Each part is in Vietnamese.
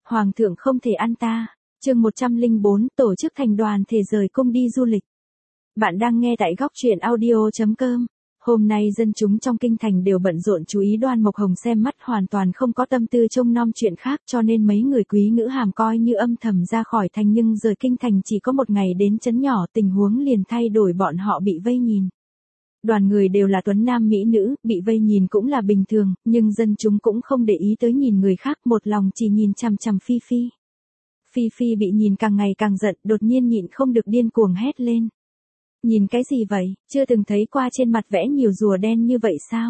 Hoàng thượng không thể ăn ta. Chương 104, tổ chức thành đoàn thể rời cung đi du lịch. Bạn đang nghe tại góc truyện audio.com. Hôm nay dân chúng trong kinh thành đều bận rộn chú ý Đoan Mộc Hồng, xem mắt hoàn toàn không có tâm tư trông nom chuyện khác, cho nên mấy người quý nữ hàm coi như âm thầm ra khỏi thành, nhưng rời kinh thành chỉ có một ngày đến trấn nhỏ, tình huống liền thay đổi, bọn họ bị vây nhìn. Đoàn người đều là tuấn nam mỹ nữ, bị vây nhìn cũng là bình thường, nhưng dân chúng cũng không để ý tới nhìn người khác, một lòng chỉ nhìn chằm chằm Phi Phi. Phi Phi bị nhìn càng ngày càng giận, đột nhiên nhịn không được điên cuồng hét lên. Nhìn cái gì vậy, chưa từng thấy qua trên mặt vẽ nhiều rùa đen như vậy sao?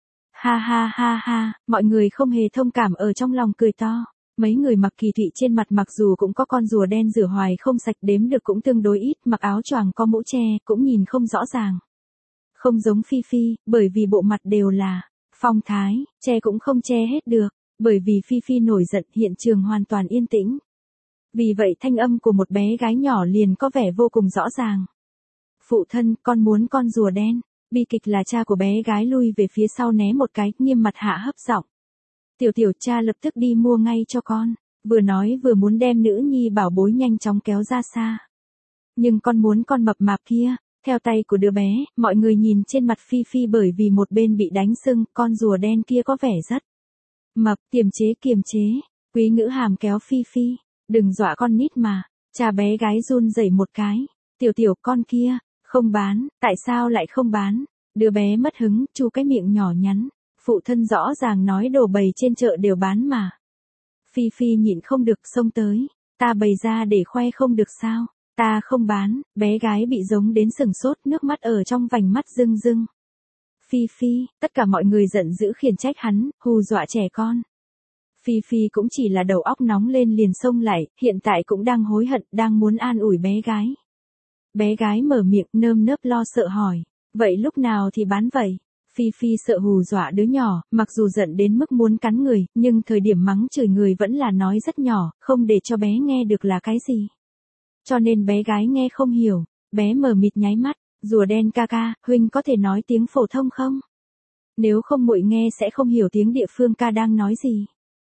Ha ha ha ha, mọi người không hề thông cảm, ở trong lòng cười to. Mấy người mặc kỳ thụy trên mặt mặc dù cũng có con rùa đen rửa hoài không sạch, đếm được cũng tương đối ít, mặc áo choàng có mũ che, cũng nhìn không rõ ràng. Không giống Phi Phi, bởi vì bộ mặt đều là phong thái, che cũng không che hết được, bởi vì Phi Phi nổi giận, hiện trường hoàn toàn yên tĩnh. Vì vậy thanh âm của một bé gái nhỏ liền có vẻ vô cùng rõ ràng. Phụ thân, con muốn con rùa đen. Bi kịch là cha của bé gái lui về phía sau né một cái, nghiêm mặt hạ hấp giọng. Tiểu tiểu, cha lập tức đi mua ngay cho con. Vừa nói vừa muốn đem nữ nhi bảo bối nhanh chóng kéo ra xa. Nhưng con muốn con mập mạp kia. Theo tay của đứa bé, mọi người nhìn trên mặt Phi Phi, bởi vì một bên bị đánh sưng, con rùa đen kia có vẻ rất mập. Kiềm chế. Quý ngữ hàm kéo Phi Phi. Đừng dọa con nít mà. Cha bé gái run rẩy một cái. Tiểu tiểu, con kia. Không bán, tại sao lại không bán? Đứa bé mất hứng, chu cái miệng nhỏ nhắn. Phụ thân rõ ràng nói đồ bày trên chợ đều bán mà. Phi Phi nhịn không được xông tới. Ta bày ra để khoe không được sao? Ta không bán. Bé gái bị giống đến sừng sốt, nước mắt ở trong vành mắt rưng rưng. Phi Phi, tất cả mọi người giận dữ khiển trách hắn, hù dọa trẻ con. Phi Phi cũng chỉ là đầu óc nóng lên liền xông lại, hiện tại cũng đang hối hận, đang muốn an ủi bé gái. Bé gái mở miệng nơm nớp lo sợ hỏi, vậy lúc nào thì bán vậy? Phi Phi sợ hù dọa đứa nhỏ, mặc dù giận đến mức muốn cắn người, nhưng thời điểm mắng chửi người vẫn là nói rất nhỏ, không để cho bé nghe được là cái gì. Cho nên bé gái nghe không hiểu, bé mờ mịt nháy mắt, rùa đen ca ca, huynh có thể nói tiếng phổ thông không? Nếu không muội nghe sẽ không hiểu tiếng địa phương ca đang nói gì.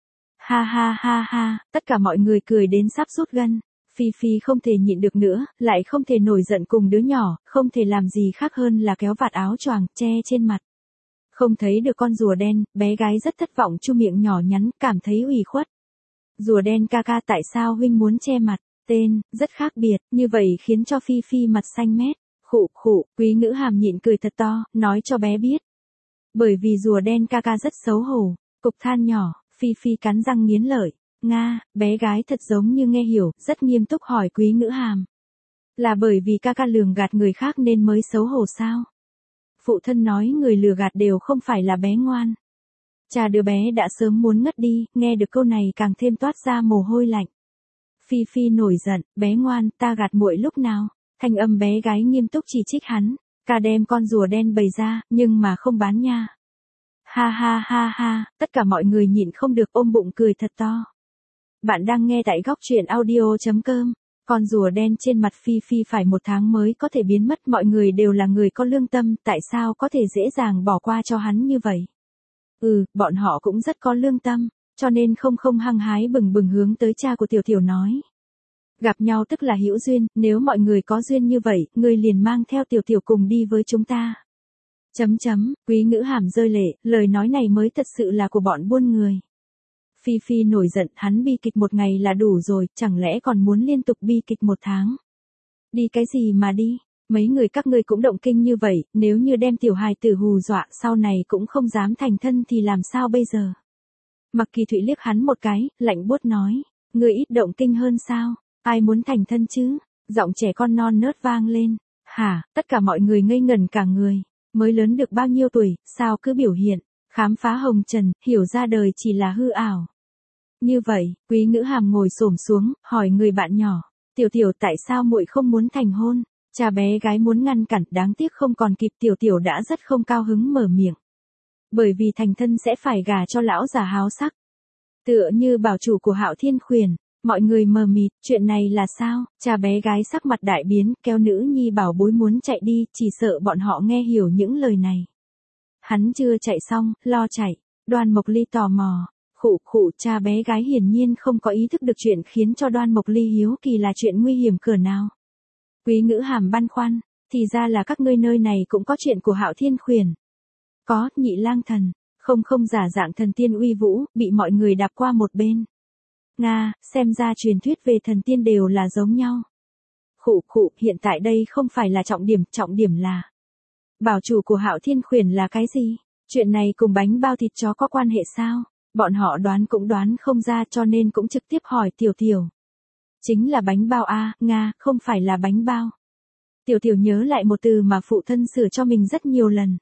Ha ha ha ha, tất cả mọi người cười đến sắp rút gân. Phi Phi không thể nhịn được nữa, lại không thể nổi giận cùng đứa nhỏ, không thể làm gì khác hơn là kéo vạt áo choàng, che trên mặt. Không thấy được con rùa đen, bé gái rất thất vọng, chu miệng nhỏ nhắn, cảm thấy ủy khuất. Rùa đen ca ca, tại sao huynh muốn che mặt? Tên, rất khác biệt, như vậy khiến cho Phi Phi mặt xanh mét. Khụ, quý ngữ hàm nhịn cười thật to, nói cho bé biết. Bởi vì rùa đen ca ca rất xấu hổ, cục than nhỏ, Phi Phi cắn răng nghiến lợi. Nga, bé gái thật giống như nghe hiểu, rất nghiêm túc hỏi quý ngữ hàm. Là bởi vì ca ca lường gạt người khác nên mới xấu hổ sao? Phụ thân nói người lừa gạt đều không phải là bé ngoan. Cha đứa bé đã sớm muốn ngất đi, nghe được câu này càng thêm toát ra mồ hôi lạnh. Phi Phi nổi giận, bé ngoan, ta gạt muội lúc nào? Thanh âm bé gái nghiêm túc chỉ trích hắn. Ca đem con rùa đen bày ra, nhưng mà không bán nha. Ha ha ha ha, tất cả mọi người nhịn không được ôm bụng cười thật to. Bạn đang nghe tại góc truyện audio.com. Con rùa đen trên mặt Phi Phi phải 1 tháng mới có thể biến mất, mọi người đều là người có lương tâm, tại sao có thể dễ dàng bỏ qua cho hắn như vậy? Bọn họ cũng rất có lương tâm, cho nên không hăng hái bừng bừng hướng tới cha của Tiểu Tiểu nói. Gặp nhau tức là hữu duyên, nếu mọi người có duyên như vậy, ngươi liền mang theo Tiểu Tiểu cùng đi với chúng ta. Quý ngữ hàm rơi lệ, lời nói này mới thật sự là của bọn buôn người. Phi Phi nổi giận, hắn bi kịch 1 ngày là đủ rồi, chẳng lẽ còn muốn liên tục bi kịch 1 tháng? Đi cái gì mà đi? Mấy người các ngươi cũng động kinh như vậy, nếu như đem tiểu hài tử hù dọa, sau này cũng không dám thành thân thì làm sao bây giờ? Mặc Kỳ Thụy liếc hắn một cái, lạnh buốt nói, ngươi ít động kinh hơn sao? Ai muốn thành thân chứ? Giọng trẻ con non nớt vang lên. Hả, tất cả mọi người ngây ngẩn cả người. Mới lớn được bao nhiêu tuổi, sao cứ biểu hiện, khám phá hồng trần, hiểu ra đời chỉ là hư ảo. Như vậy, quý ngữ hàm ngồi xổm xuống, hỏi người bạn nhỏ, Tiểu Tiểu tại sao muội không muốn thành hôn? Cha bé gái muốn ngăn cản, đáng tiếc không còn kịp, Tiểu Tiểu đã rất không cao hứng mở miệng. Bởi vì thành thân sẽ phải gả cho lão già háo sắc. Tựa như bảo chủ của Hạo Thiên Khuyển, mọi người mờ mịt, chuyện này là sao? Cha bé gái sắc mặt đại biến, kéo nữ nhi bảo bối muốn chạy đi, chỉ sợ bọn họ nghe hiểu những lời này. Hắn chưa chạy xong, lo chạy, Đoan Mộc Ly tò mò. Khụ khụ, cha bé gái hiển nhiên không có ý thức được chuyện khiến cho Đoan Mộc Ly hiếu kỳ là chuyện nguy hiểm cỡ nào. Quý Ngữ Hàm băn khoăn, thì ra là các ngươi nơi này cũng có chuyện của Hạo Thiên Khuyển. Có, Nhị Lang Thần, không giả dạng thần tiên uy vũ, bị mọi người đạp qua một bên. Nga, xem ra truyền thuyết về thần tiên đều là giống nhau. Khụ khụ, hiện tại đây không phải là trọng điểm là bảo chủ của Hạo Thiên Khuyển là cái gì? Chuyện này cùng bánh bao thịt chó có quan hệ sao? Bọn họ đoán cũng đoán không ra cho nên cũng trực tiếp hỏi Tiểu Tiểu. Chính là bánh bao a, Nga, không phải là bánh bao. Tiểu Tiểu nhớ lại một từ mà phụ thân sửa cho mình rất nhiều lần.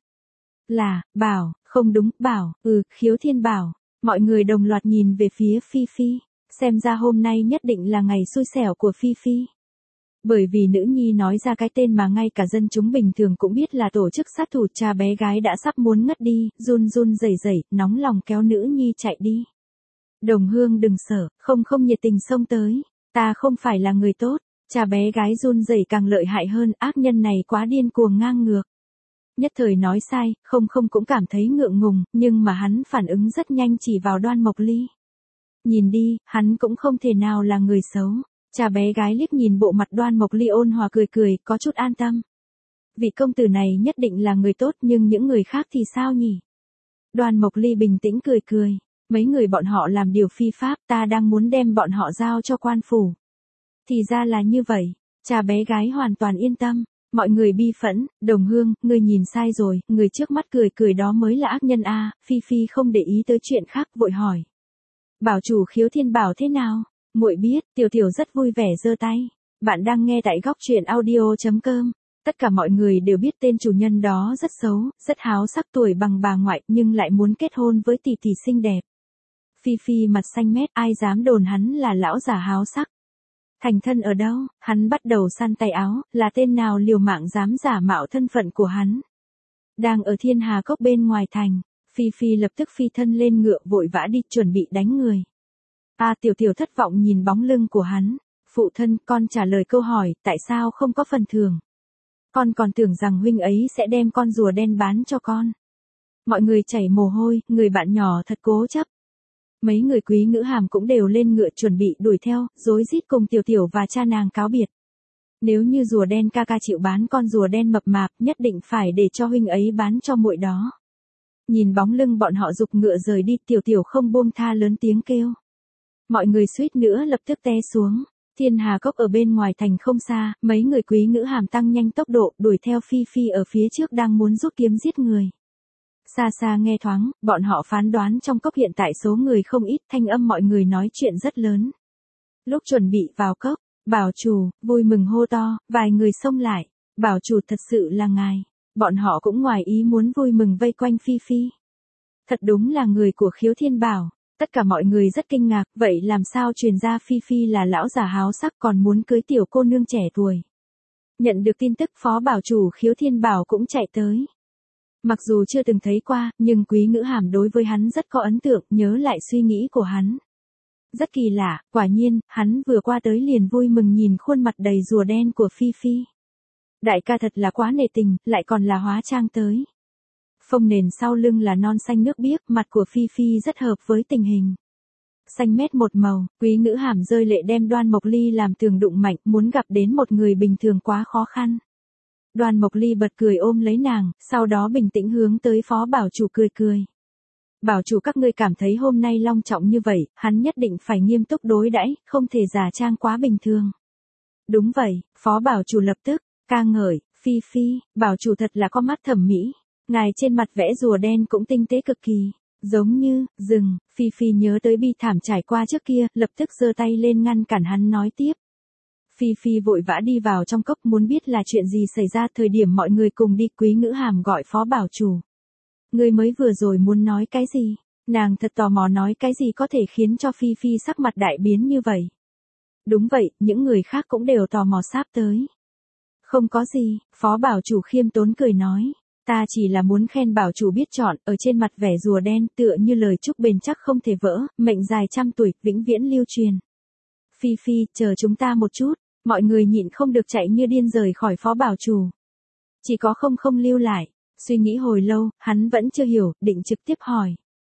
Là, bảo, không đúng, bảo, Khiếu Thiên bảo. Mọi người đồng loạt nhìn về phía Phi Phi, xem ra hôm nay nhất định là ngày xui xẻo của Phi Phi. Bởi vì nữ nhi nói ra cái tên mà ngay cả dân chúng bình thường cũng biết là tổ chức sát thủ, cha bé gái đã sắp muốn ngất đi, run rẩy, nóng lòng kéo nữ nhi chạy đi. Đồng Hương đừng sợ, không nhiệt tình xông tới, ta không phải là người tốt, cha bé gái run rẩy càng lợi hại hơn, ác nhân này quá điên cuồng ngang ngược. Nhất thời nói sai, không cũng cảm thấy ngượng ngùng, nhưng mà hắn phản ứng rất nhanh chỉ vào Đoan Mộc Ly. Nhìn đi, hắn cũng không thể nào là người xấu. Cha bé gái liếc nhìn bộ mặt Đoan Mộc Ly ôn hòa cười, có chút an tâm. Vị công tử này nhất định là người tốt nhưng những người khác thì sao nhỉ? Đoan Mộc Ly bình tĩnh cười. Mấy người bọn họ làm điều phi pháp, ta đang muốn đem bọn họ giao cho quan phủ. Thì ra là như vậy, cha bé gái hoàn toàn yên tâm. Mọi người bi phẫn, Đồng Hương, ngươi nhìn sai rồi, người trước mắt cười đó mới là ác nhân a. Phi Phi không để ý tới chuyện khác vội hỏi. Bảo chủ Khiếu Thiên bảo thế nào? Muội biết, Tiểu Tiểu rất vui vẻ giơ tay. Bạn đang nghe tại góc truyện audio.com. Tất cả mọi người đều biết tên chủ nhân đó rất xấu, rất háo sắc, tuổi bằng bà ngoại nhưng lại muốn kết hôn với tỷ tỷ xinh đẹp. Phi Phi mặt xanh mét, ai dám đồn hắn là lão già háo sắc. Thành thân ở đâu? Hắn bắt đầu săn tay áo, là tên nào liều mạng dám giả mạo thân phận của hắn. Đang ở Thiên Hà Cốc bên ngoài thành, Phi Phi lập tức phi thân lên ngựa vội vã đi chuẩn bị đánh người. Tiểu Tiểu thất vọng nhìn bóng lưng của hắn. Phụ thân, con trả lời câu hỏi, tại sao không có phần thưởng? Con còn tưởng rằng huynh ấy sẽ đem con rùa đen bán cho con. Mọi người chảy mồ hôi, người bạn nhỏ thật cố chấp. Mấy người Quý Ngữ Hàm cũng đều lên ngựa chuẩn bị đuổi theo, rối rít cùng Tiểu Tiểu và cha nàng cáo biệt. Nếu như rùa đen ca ca chịu bán con rùa đen mập mạp, nhất định phải để cho huynh ấy bán cho muội đó. Nhìn bóng lưng bọn họ giục ngựa rời đi, Tiểu Tiểu không buông tha lớn tiếng kêu. Mọi người suýt nữa lập tức té xuống. Thiên Hà Cốc ở bên ngoài thành không xa, mấy người Quý Ngữ Hàm tăng nhanh tốc độ, đuổi theo Phi Phi ở phía trước đang muốn rút kiếm giết người. Xa nghe thoáng, bọn họ phán đoán trong cốc hiện tại số người không ít, thanh âm mọi người nói chuyện rất lớn. Lúc chuẩn bị vào cốc, bảo chủ, vui mừng hô to, vài người xông lại, bảo chủ thật sự là ngài. Bọn họ cũng ngoài ý muốn vui mừng vây quanh Phi Phi. Thật đúng là người của Khiếu Thiên bảo. Tất cả mọi người rất kinh ngạc, vậy làm sao truyền ra Phi Phi là lão già háo sắc còn muốn cưới tiểu cô nương trẻ tuổi. Nhận được tin tức, phó bảo chủ Khiếu Thiên bảo cũng chạy tới. Mặc dù chưa từng thấy qua, nhưng Quý Ngữ Hàm đối với hắn rất có ấn tượng, nhớ lại suy nghĩ của hắn. Rất kỳ lạ, quả nhiên, hắn vừa qua tới liền vui mừng nhìn khuôn mặt đầy rùa đen của Phi Phi. Đại ca thật là quá nể tình, lại còn là hóa trang tới. Phông nền sau lưng là non xanh nước biếc, mặt của Phi Phi rất hợp với tình hình. Xanh mét một màu, Quý Ngữ Hàm rơi lệ đem Đoan Mộc Ly làm tường đụng mạnh, muốn gặp đến một người bình thường quá khó khăn. Đoan Mộc Ly bật cười ôm lấy nàng, sau đó bình tĩnh hướng tới phó bảo chủ cười. Bảo chủ các ngươi cảm thấy hôm nay long trọng như vậy, hắn nhất định phải nghiêm túc đối đãi, không thể giả trang quá bình thường. Đúng vậy, phó bảo chủ lập tức ca ngợi, Phi Phi, bảo chủ thật là có mắt thẩm mỹ. Ngài trên mặt vẽ rùa đen cũng tinh tế cực kỳ, giống như rừng. Phi Phi nhớ tới bi thảm trải qua trước kia, lập tức giơ tay lên ngăn cản hắn nói tiếp. Phi Phi vội vã đi vào trong cốc muốn biết là chuyện gì xảy ra. Thời điểm mọi người cùng đi, Quý Ngữ Hàm gọi phó bảo chủ. Người mới vừa rồi muốn nói cái gì? Nàng thật tò mò nói cái gì có thể khiến cho Phi Phi sắc mặt đại biến như vậy. Đúng vậy, những người khác cũng đều tò mò sáp tới. Không có gì, phó bảo chủ khiêm tốn cười nói. Ta chỉ là muốn khen bảo chủ biết chọn, ở trên mặt vẻ rùa đen tựa như lời chúc bền chắc không thể vỡ, mệnh dài trăm tuổi, vĩnh viễn lưu truyền. Phi Phi, chờ chúng ta một chút, mọi người nhịn không được chạy như điên rời khỏi phó bảo chủ. Chỉ có không lưu lại, suy nghĩ hồi lâu, hắn vẫn chưa hiểu, định trực tiếp hỏi.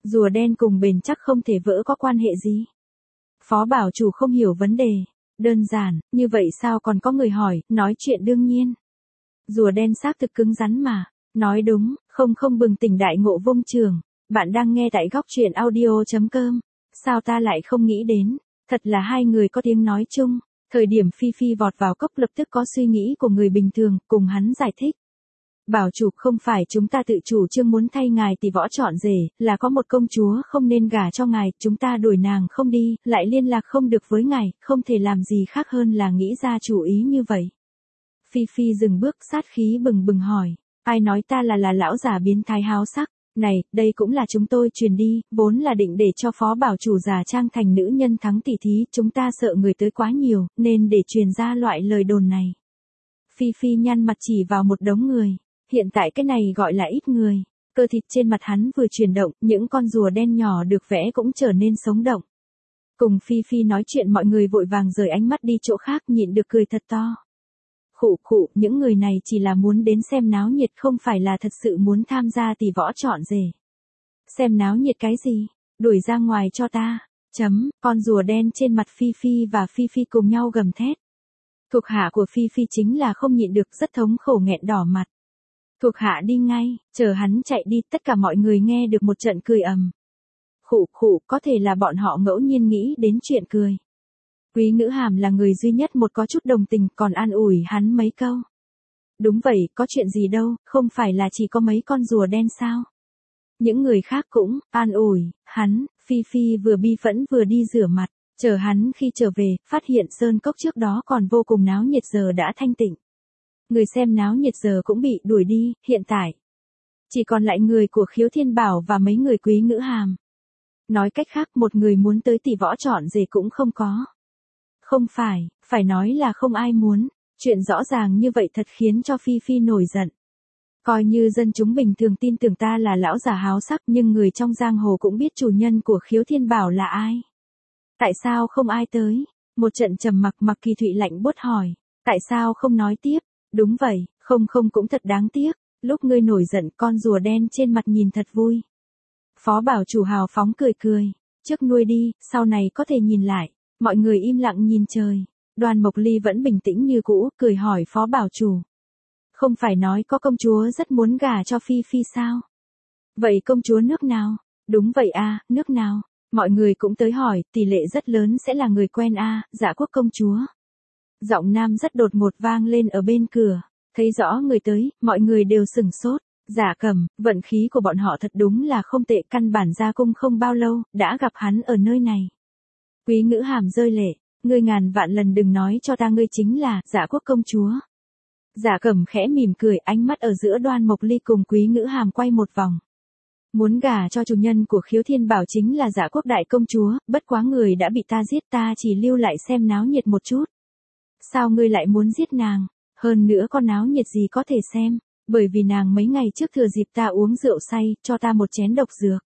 Rùa đen cùng bền chắc không thể vỡ có quan hệ gì? Phó bảo chủ không hiểu vấn đề. Đơn giản, như vậy sao còn có người hỏi, nói chuyện đương nhiên. Rùa đen xác thực cứng rắn mà. Nói đúng, không bừng tỉnh đại ngộ vung trường. Bạn đang nghe tại góc truyện audio.com. Sao ta lại không nghĩ đến? Thật là hai người có tiếng nói chung. Thời điểm Phi Phi vọt vào cốc lập tức có suy nghĩ của người bình thường, cùng hắn giải thích. Bảo chủ không phải chúng ta tự chủ trương muốn thay ngài tỷ võ chọn rể, là có một công chúa không nên gả cho ngài, chúng ta đuổi nàng không đi, lại liên lạc không được với ngài, không thể làm gì khác hơn là nghĩ ra chủ ý như vậy. Phi Phi dừng bước sát khí bừng bừng hỏi, ai nói ta là lão già biến thái háo sắc, này, đây cũng là chúng tôi truyền đi, vốn là định để cho phó bảo chủ giả trang thành nữ nhân thắng tỷ thí, chúng ta sợ người tới quá nhiều, nên để truyền ra loại lời đồn này. Phi Phi nhăn mặt chỉ vào một đống người. Hiện tại cái này gọi là ít người. Cơ thịt trên mặt hắn vừa chuyển động, những con rùa đen nhỏ được vẽ cũng trở nên sống động. Cùng Phi Phi nói chuyện mọi người vội vàng rời ánh mắt đi chỗ khác nhịn được cười thật to. Khụ, những người này chỉ là muốn đến xem náo nhiệt không phải là thật sự muốn tham gia tỷ võ chọn rể. Xem náo nhiệt cái gì? Đuổi ra ngoài cho ta. Con rùa đen trên mặt Phi Phi và Phi Phi cùng nhau gầm thét. Thuộc hạ của Phi Phi chính là không nhịn được rất thống khổ nghẹn đỏ mặt. Thuộc hạ đi ngay, chờ hắn chạy đi, tất cả mọi người nghe được một trận cười ầm. Khụ, có thể là bọn họ ngẫu nhiên nghĩ đến chuyện cười. Quý Ngữ Hàm là người duy nhất một có chút đồng tình còn an ủi hắn mấy câu. Đúng vậy, có chuyện gì đâu, không phải là chỉ có mấy con rùa đen sao. Những người khác cũng an ủi hắn. Phi Phi vừa bi phẫn vừa đi rửa mặt, chờ hắn khi trở về, phát hiện sơn cốc trước đó còn vô cùng náo nhiệt giờ đã thanh tịnh. Người xem náo nhiệt giờ cũng bị đuổi đi, hiện tại chỉ còn lại người của Khiếu Thiên Bảo và mấy người Quý Ngữ Hàm. Nói cách khác một người muốn tới tỷ võ chọn rể cũng không có. Không phải nói là không ai muốn, chuyện rõ ràng như vậy thật khiến cho Phi Phi nổi giận. Coi như dân chúng bình thường tin tưởng ta là lão già háo sắc nhưng người trong giang hồ cũng biết chủ nhân của Khiếu Thiên Bảo là ai. Tại sao không ai tới? Một trận trầm mặc Mặc Kỳ Thụy lạnh buốt hỏi. Tại sao không nói tiếp? Đúng vậy, không cũng thật đáng tiếc, lúc ngươi nổi giận con rùa đen trên mặt nhìn thật vui. Phó bảo chủ hào phóng cười, trước nuôi đi, sau này có thể nhìn lại, mọi người im lặng nhìn trời. Đoàn Mộc Ly vẫn bình tĩnh như cũ, cười hỏi phó bảo chủ. Không phải nói có công chúa rất muốn gả cho Phi Phi sao? Vậy công chúa nước nào? Đúng vậy a, nước nào? Mọi người cũng tới hỏi, tỷ lệ rất lớn sẽ là người quen a, Dạ Quốc công chúa. Giọng nam rất đột ngột vang lên ở bên cửa, thấy rõ người tới, mọi người đều sửng sốt. Dạ Cẩm, vận khí của bọn họ thật đúng là không tệ, căn bản ra cung không bao lâu, đã gặp hắn ở nơi này. Quý Ngữ Hàm rơi lệ, ngươi ngàn vạn lần đừng nói cho ta ngươi chính là Dạ Quốc công chúa. Dạ Cẩm khẽ mỉm cười, ánh mắt ở giữa Đoan Mộc Ly cùng Quý Ngữ Hàm quay một vòng. Muốn gả cho chủ nhân của Khiếu Thiên Bảo chính là Dạ Quốc đại công chúa, bất quá người đã bị ta giết, ta chỉ lưu lại xem náo nhiệt một chút. Sao ngươi lại muốn giết nàng? Hơn nữa con náo nhiệt gì có thể xem, bởi vì nàng mấy ngày trước thừa dịp ta uống rượu say, cho ta một chén độc dược.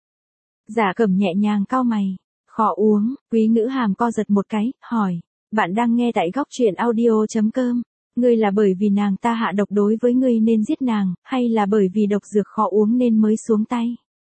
Dạ Cẩm nhẹ nhàng cau mày, khó uống. Quý Ngữ Hàm co giật một cái, hỏi, bạn đang nghe tại góc truyện audio.com, ngươi là bởi vì nàng ta hạ độc đối với ngươi nên giết nàng, hay là bởi vì độc dược khó uống nên mới xuống tay?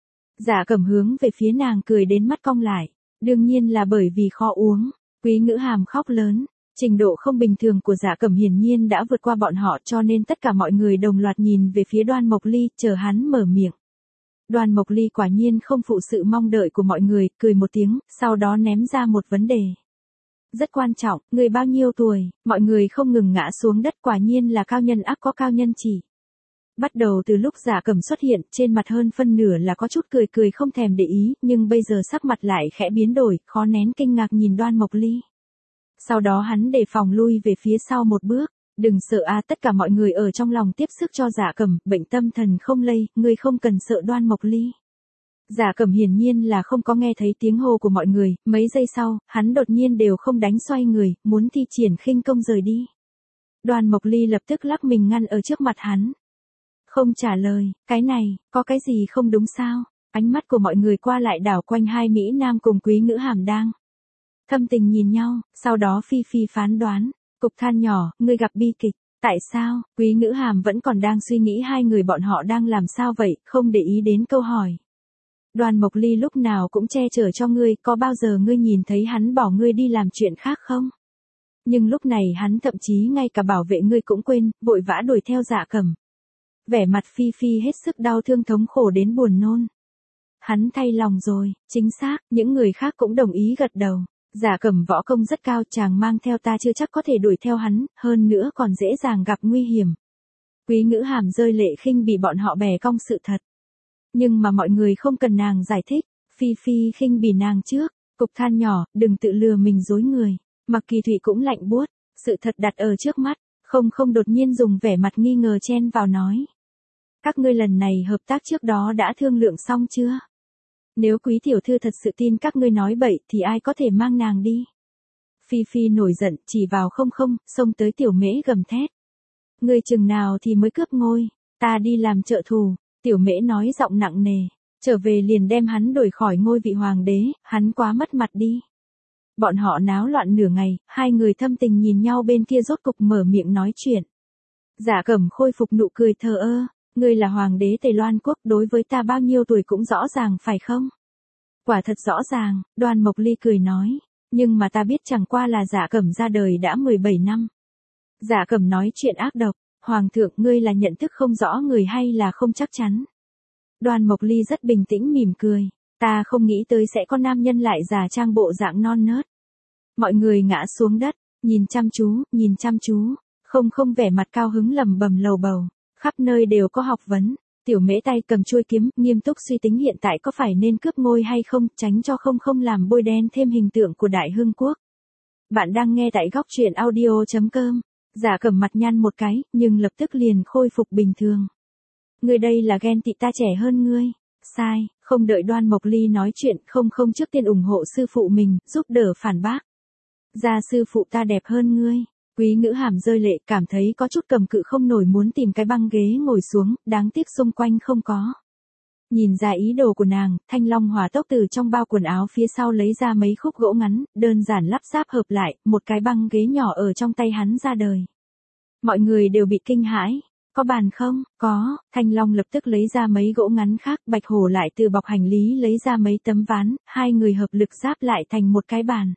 Dạ Cẩm hướng về phía nàng cười đến mắt cong lại, đương nhiên là bởi vì khó uống. Quý Ngữ Hàm khóc lớn. Trình độ không bình thường của Dạ Cẩm hiển nhiên đã vượt qua bọn họ cho nên tất cả mọi người đồng loạt nhìn về phía Đoan Mộc Ly, chờ hắn mở miệng. Đoan Mộc Ly quả nhiên không phụ sự mong đợi của mọi người, cười một tiếng, sau đó ném ra một vấn đề. Rất quan trọng, người bao nhiêu tuổi? Mọi người không ngừng ngã xuống đất, quả nhiên là cao nhân ác có cao nhân chỉ. Bắt đầu từ lúc Dạ Cẩm xuất hiện, trên mặt hơn phân nửa là có chút cười không thèm để ý, nhưng bây giờ sắc mặt lại khẽ biến đổi, khó nén kinh ngạc nhìn Đoan Mộc Ly. Sau đó hắn đề phòng lui về phía sau một bước, đừng sợ a, tất cả mọi người ở trong lòng tiếp sức cho Dạ Cẩm, bệnh tâm thần không lây, ngươi không cần sợ Đoan Mộc Ly. Dạ Cẩm hiển nhiên là không có nghe thấy tiếng hô của mọi người, mấy giây sau, hắn đột nhiên đều không đánh xoay người, muốn thi triển khinh công rời đi. Đoan Mộc Ly lập tức lắc mình ngăn ở trước mặt hắn. Không trả lời, cái này, có cái gì không đúng sao? Ánh mắt của mọi người qua lại đảo quanh hai Mỹ Nam cùng Quý Ngữ Hàm đang thâm tình nhìn nhau, sau đó Phi Phi phán đoán, cục than nhỏ, ngươi gặp bi kịch, tại sao? Quý Ngữ Hàm vẫn còn đang suy nghĩ hai người bọn họ đang làm sao vậy, không để ý đến câu hỏi. Đoàn Mộc Ly lúc nào cũng che chở cho ngươi, có bao giờ ngươi nhìn thấy hắn bỏ ngươi đi làm chuyện khác không? Nhưng lúc này hắn thậm chí ngay cả bảo vệ ngươi cũng quên, vội vã đuổi theo Dạ Cẩm. Vẻ mặt Phi Phi hết sức đau thương thống khổ đến buồn nôn. Hắn thay lòng rồi, chính xác, những người khác cũng đồng ý gật đầu. Dạ Cẩm võ công rất cao, chàng mang theo ta chưa chắc có thể đuổi theo hắn, hơn nữa còn dễ dàng gặp nguy hiểm. Quý Ngữ Hàm rơi lệ khinh bỉ bọn họ bè cong sự thật. Nhưng mà mọi người không cần nàng giải thích, Phi Phi khinh bỉ nàng trước, cục than nhỏ, đừng tự lừa mình dối người. Mặc Kỳ Thụy cũng lạnh buốt, sự thật đặt ở trước mắt, không đột nhiên dùng vẻ mặt nghi ngờ chen vào nói. Các ngươi lần này hợp tác trước đó đã thương lượng xong chưa? Nếu quý tiểu thư thật sự tin các ngươi nói bậy thì ai có thể mang nàng đi? Phi Phi nổi giận, chỉ vào xông tới Tiểu Mễ gầm thét. Ngươi chừng nào thì mới cướp ngôi, ta đi làm trợ thủ, Tiểu Mễ nói giọng nặng nề, trở về liền đem hắn đổi khỏi ngôi vị hoàng đế, hắn quá mất mặt đi. Bọn họ náo loạn nửa ngày, hai người thâm tình nhìn nhau bên kia rốt cục mở miệng nói chuyện. Dạ Cẩm khôi phục nụ cười thờ ơ, ngươi là hoàng đế Tề Loan quốc, đối với ta bao nhiêu tuổi cũng rõ ràng phải không? Quả thật rõ ràng, Đoàn Mộc Ly cười nói, nhưng mà ta biết chẳng qua là Dạ Cẩm ra đời đã 17 năm. Dạ Cẩm nói chuyện ác độc, hoàng thượng ngươi là nhận thức không rõ người hay là không chắc chắn? Đoàn Mộc Ly rất bình tĩnh mỉm cười, ta không nghĩ tới sẽ có nam nhân lại già trang bộ dạng non nớt. Mọi người ngã xuống đất, nhìn chăm chú, không vẻ mặt cao hứng lẩm bẩm lầu bầu, khắp nơi đều có học vấn. Tiểu Mễ tay cầm chuôi kiếm, nghiêm túc suy tính hiện tại có phải nên cướp ngôi hay không, tránh cho không làm bôi đen thêm hình tượng của Đại Hưng quốc. Bạn đang nghe tại góc truyện audio.com. Dạ Cẩm mặt nhăn một cái, nhưng lập tức liền khôi phục bình thường. Ngươi đây là ghen tị ta trẻ hơn ngươi. Sai, không đợi Đoan Mộc Ly nói chuyện, không trước tiên ủng hộ sư phụ mình, giúp đỡ phản bác. Gia sư phụ ta đẹp hơn ngươi. Quý Ngữ Hàm rơi lệ, cảm thấy có chút cầm cự không nổi, muốn tìm cái băng ghế ngồi xuống, đáng tiếc xung quanh không có. Nhìn ra ý đồ của nàng, Thanh Long hỏa tốc từ trong bao quần áo phía sau lấy ra mấy khúc gỗ ngắn, đơn giản lắp ráp hợp lại, một cái băng ghế nhỏ ở trong tay hắn ra đời. Mọi người đều bị kinh hãi. Có bàn không? Có, Thanh Long lập tức lấy ra mấy gỗ ngắn khác, Bạch Hổ lại từ bọc hành lý lấy ra mấy tấm ván, hai người hợp lực ráp lại thành một cái bàn.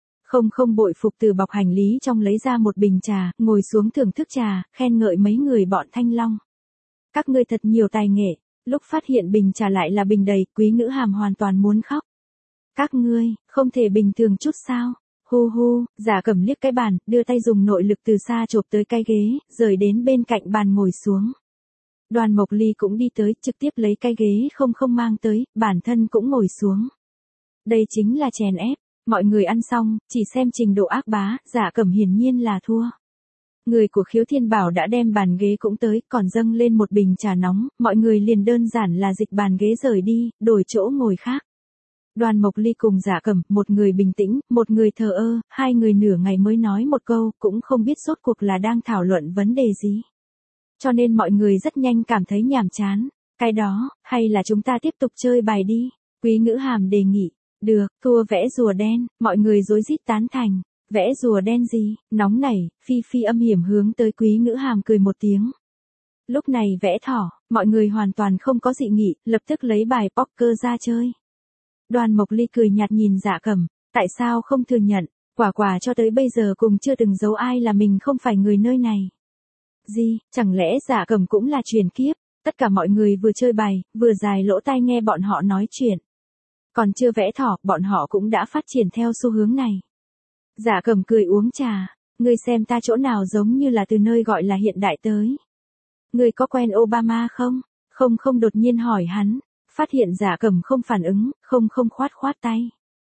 Không bội phục từ bọc hành lý trong lấy ra một bình trà, ngồi xuống thưởng thức trà, khen ngợi mấy người bọn Thanh Long. Các ngươi thật nhiều tài nghệ, lúc phát hiện bình trà lại là bình đầy, Quý Ngữ Hàm hoàn toàn muốn khóc. Các ngươi, không thể bình thường chút sao? Hu hu, Dạ Cẩm liếc cái bàn, đưa tay dùng nội lực từ xa chộp tới cái ghế, rời đến bên cạnh bàn ngồi xuống. Đoàn Mộc Ly cũng đi tới, trực tiếp lấy cái ghế không mang tới, bản thân cũng ngồi xuống. Đây chính là chèn ép, mọi người ăn xong, chỉ xem trình độ ác bá, Dạ Cẩm hiển nhiên là thua. Người của Khiếu Thiên Bảo đã đem bàn ghế cũng tới, còn dâng lên một bình trà nóng, mọi người liền đơn giản là dịch bàn ghế rời đi, đổi chỗ ngồi khác. Đoàn Mộc Ly cùng Dạ Cẩm, một người bình tĩnh, một người thờ ơ, hai người nửa ngày mới nói một câu, cũng không biết rốt cuộc là đang thảo luận vấn đề gì. Cho nên mọi người rất nhanh cảm thấy nhàm chán. Cái đó, hay là chúng ta tiếp tục chơi bài đi? Quý Ngữ Hàm đề nghị. Được, thua vẽ rùa đen, mọi người rối rít tán thành. Vẽ rùa đen gì? Nóng nảy, Phi Phi âm hiểm hướng tới Quý Ngữ Hàm cười một tiếng. Lúc này vẽ thỏ, mọi người hoàn toàn không có dị nghị, lập tức lấy bài poker ra chơi. Đoàn Mộc Ly cười nhạt nhìn Dạ Cẩm, tại sao không thừa nhận, quả cho tới bây giờ cùng chưa từng giấu ai là mình không phải người nơi này. Gì, chẳng lẽ Dạ Cẩm cũng là truyền kiếp? Tất cả mọi người vừa chơi bài, vừa dài lỗ tai nghe bọn họ nói chuyện. Còn chưa vẽ thỏ, bọn họ cũng đã phát triển theo xu hướng này. Dạ Cẩm cười uống trà, ngươi xem ta chỗ nào giống như là từ nơi gọi là hiện đại tới. Ngươi có quen Obama không? Không đột nhiên hỏi hắn. Phát hiện Dạ Cẩm không phản ứng, không khoát tay.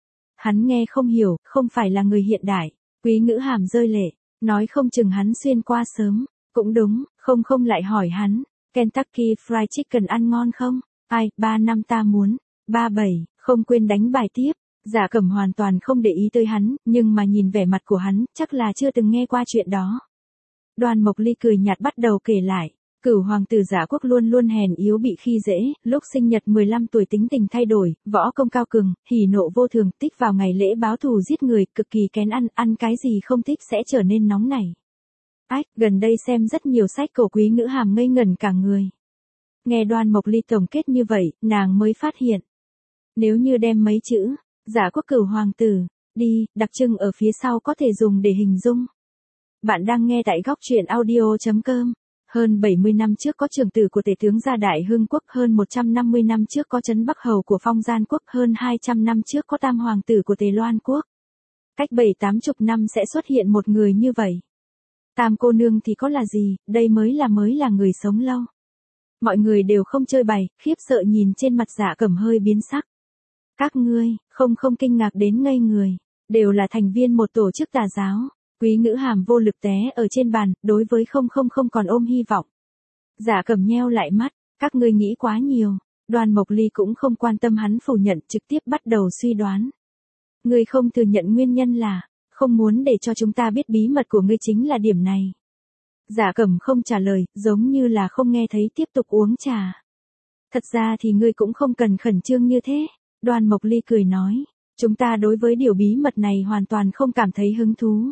Hắn nghe không hiểu, không phải là người hiện đại. Quý Ngữ Hàm rơi lệ, nói không chừng hắn xuyên qua sớm. Cũng đúng, không lại hỏi hắn. Kentucky Fried Chicken ăn ngon không? Ai, 3 năm ta muốn. 37, không quên đánh bài tiếp. Dạ Cẩm hoàn toàn không để ý tới hắn, nhưng mà nhìn vẻ mặt của hắn, chắc là chưa từng nghe qua chuyện đó. Đoàn Mộc Ly cười nhạt bắt đầu kể lại. Cửu hoàng tử Dạ quốc luôn luôn hèn yếu bị khi dễ, lúc sinh nhật 15 tuổi tính tình thay đổi, võ công cao cường, hỉ nộ vô thường, tích vào ngày lễ báo thù giết người, cực kỳ kén ăn cái gì không thích sẽ trở nên nóng nảy. Ách, gần đây xem rất nhiều sách cổ, Quý Ngữ Hàm ngây ngẩn cả người. Nghe Đoan Mộc Ly tổng kết như vậy, nàng mới phát hiện. Nếu như đem mấy chữ, Giả Quốc Cửu Hoàng tử, đi, đặc trưng ở phía sau có thể dùng để hình dung. Bạn đang nghe tại góc truyện audio.com. Hơn 70 năm trước có trưởng tử của tể tướng gia Đại Hưng Quốc, hơn 150 năm trước có Trấn Bắc Hầu của Phong Gian Quốc, hơn 200 năm trước có Tam Hoàng tử của Tề Loan Quốc. Cách 7-80 năm sẽ xuất hiện một người như vậy. Tam cô nương thì có là gì, đây mới là người sống lâu. Mọi người đều không chơi bày, khiếp sợ nhìn trên mặt Dạ Cẩm hơi biến sắc. Các ngươi, không kinh ngạc đến ngây người, đều là thành viên một tổ chức tà giáo. Quý Ngữ Hàm vô lực té ở trên bàn, đối với không còn ôm hy vọng. Dạ Cẩm nheo lại mắt, các ngươi nghĩ quá nhiều. Đoan Mộc Ly cũng không quan tâm hắn phủ nhận, trực tiếp bắt đầu suy đoán. Ngươi không thừa nhận nguyên nhân là, không muốn để cho chúng ta biết bí mật của ngươi chính là điểm này. Dạ Cẩm không trả lời, giống như là không nghe thấy, tiếp tục uống trà. Thật ra thì ngươi cũng không cần khẩn trương như thế. Đoan Mộc Ly cười nói, chúng ta đối với điều bí mật này hoàn toàn không cảm thấy hứng thú.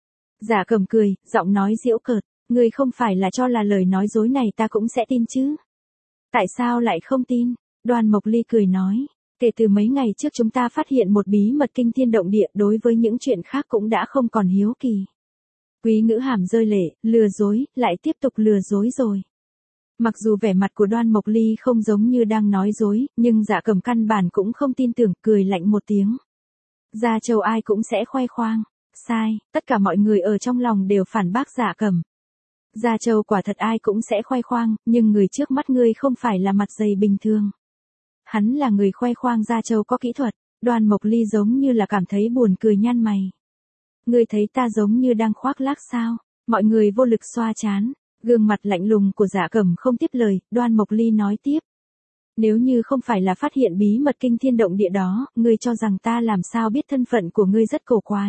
Dạ Cẩm cười, giọng nói giễu cợt, ngươi không phải là cho là lời nói dối này ta cũng sẽ tin chứ? Tại sao lại không tin? Đoan Mộc Ly cười nói, kể từ mấy ngày trước chúng ta phát hiện một bí mật kinh thiên động địa, đối với những chuyện khác cũng đã không còn hiếu kỳ. Quý Ngữ Hàm rơi lệ, lừa dối, lại tiếp tục lừa dối rồi. Mặc dù vẻ mặt của Đoan Mộc Ly không giống như đang nói dối, nhưng Dạ Cẩm căn bản cũng không tin tưởng, cười lạnh một tiếng. Gia Châu ai cũng sẽ khoe khoang. Sai, tất cả mọi người ở trong lòng đều phản bác Dạ Cẩm. Gia Châu quả thật ai cũng sẽ khoe khoang, nhưng người trước mắt ngươi không phải là mặt dày bình thường. Hắn là người khoe khoang Gia Châu có kỹ thuật. Đoan Mộc Ly giống như là cảm thấy buồn cười nhăn mày. Ngươi thấy ta giống như đang khoác lác sao? Mọi người vô lực xoa trán. Gương mặt lạnh lùng của Dạ Cẩm không tiếp lời, Đoan Mộc Ly nói tiếp. Nếu như không phải là phát hiện bí mật kinh thiên động địa đó, ngươi cho rằng ta làm sao biết thân phận của ngươi rất cổ quái.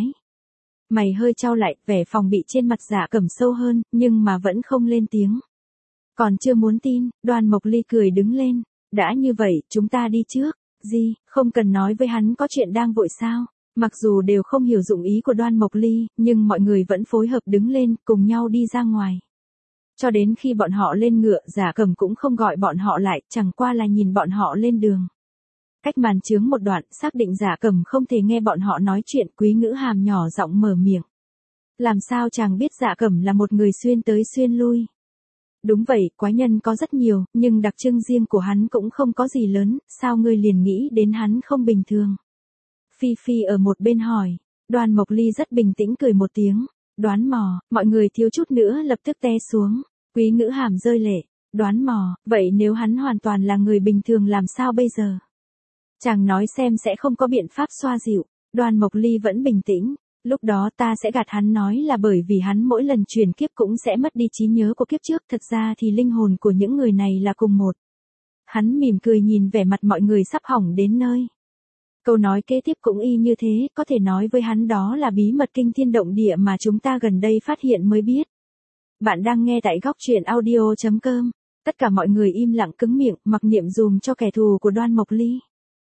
Mày hơi chau lại, vẻ phòng bị trên mặt Dạ Cẩm sâu hơn, nhưng mà vẫn không lên tiếng. Còn chưa muốn tin, Đoan Mộc Ly cười đứng lên. Đã như vậy, chúng ta đi trước. Gì, không cần nói với hắn có chuyện đang vội sao? Mặc dù đều không hiểu dụng ý của Đoan Mộc Ly, nhưng mọi người vẫn phối hợp đứng lên, cùng nhau đi ra ngoài. Cho đến khi bọn họ lên ngựa, Dạ Cẩm cũng không gọi bọn họ lại, chẳng qua là nhìn bọn họ lên đường. Cách màn chướng một đoạn, xác định Dạ Cẩm không thể nghe bọn họ nói chuyện, Quý Ngữ Hàm nhỏ giọng mở miệng. Làm sao chàng biết Dạ Cẩm là một người xuyên tới xuyên lui? Đúng vậy, quái nhân có rất nhiều, nhưng đặc trưng riêng của hắn cũng không có gì lớn, sao ngươi liền nghĩ đến hắn không bình thường? Phi Phi ở một bên hỏi. Đoan Mộc Ly rất bình tĩnh cười một tiếng. Đoán mò, mọi người thiếu chút nữa lập tức té xuống. Quý Ngữ Hàm rơi lệ. Đoán mò, vậy nếu hắn hoàn toàn là người bình thường làm sao bây giờ? Chàng nói xem sẽ không có biện pháp xoa dịu. Đoan Mộc Ly vẫn bình tĩnh. Lúc đó ta sẽ gạt hắn nói là bởi vì hắn mỗi lần chuyển kiếp cũng sẽ mất đi trí nhớ của kiếp trước, thật ra thì linh hồn của những người này là cùng một. Hắn mỉm cười nhìn vẻ mặt mọi người sắp hỏng đến nơi. Câu nói kế tiếp cũng y như thế, có thể nói với hắn đó là bí mật kinh thiên động địa mà chúng ta gần đây phát hiện mới biết. Bạn đang nghe tại góc truyện audio.com. Tất cả mọi người im lặng cứng miệng, mặc niệm dùm cho kẻ thù của Đoan Mộc Ly.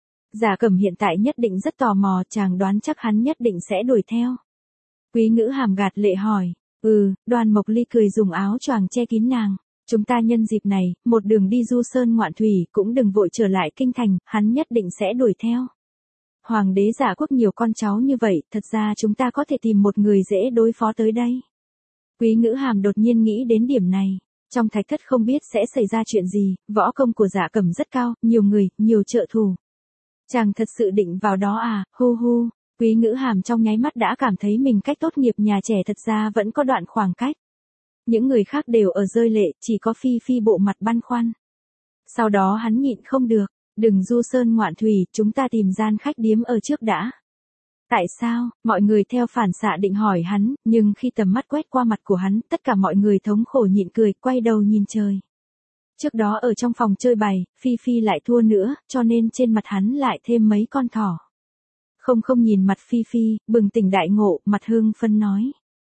Dạ Cẩm hiện tại nhất định rất tò mò, chàng đoán chắc hắn nhất định sẽ đuổi theo. Quý Ngữ Hàm gạt lệ hỏi. Đoan Mộc Ly cười dùng áo choàng che kín nàng. Chúng ta nhân dịp này, một đường đi du sơn ngoạn thủy, cũng đừng vội trở lại kinh thành, hắn nhất định sẽ đuổi theo. Hoàng đế Dạ Quốc nhiều con cháu như vậy, thật ra chúng ta có thể tìm một người dễ đối phó tới đây. Quý Ngữ Hàm đột nhiên nghĩ đến điểm này. Trong thạch thất không biết sẽ xảy ra chuyện gì, võ công của Dạ Cẩm rất cao, nhiều người, nhiều trợ thủ. Chàng thật sự định vào đó à, hu hu. Quý Ngữ Hàm trong nháy mắt đã cảm thấy mình cách tốt nghiệp nhà trẻ thật ra vẫn có đoạn khoảng cách. Những người khác đều ở rơi lệ, chỉ có Phi Phi bộ mặt băn khoăn. Sau đó hắn nhịn không được. Đừng du sơn ngoạn thủy, chúng ta tìm gian khách điếm ở trước đã. Tại sao? Mọi người theo phản xạ định hỏi hắn, nhưng khi tầm mắt quét qua mặt của hắn, tất cả mọi người thống khổ nhịn cười, quay đầu nhìn trời. Trước đó ở trong phòng chơi bày, Phi Phi lại thua nữa, cho nên trên mặt hắn lại thêm mấy con thỏ. Không nhìn mặt Phi Phi, bừng tỉnh đại ngộ, mặt hưng phấn nói.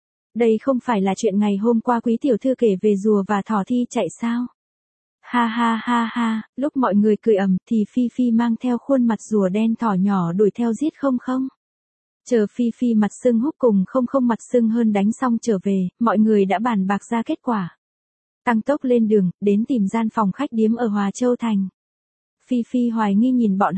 Đây không phải là chuyện ngày hôm qua quý tiểu thư kể về rùa và thỏ thi chạy sao? Ha ha ha ha, lúc mọi người cười ầm thì Phi Phi mang theo khuôn mặt rùa đen thỏ nhỏ đuổi theo giết không. Chờ Phi Phi mặt sưng húp cùng không mặt sưng hơn đánh xong trở về, mọi người đã bàn bạc ra kết quả. Tăng tốc lên đường, đến tìm gian phòng khách điếm ở Hòa Châu Thành. Phi Phi hoài nghi nhìn bọn họ,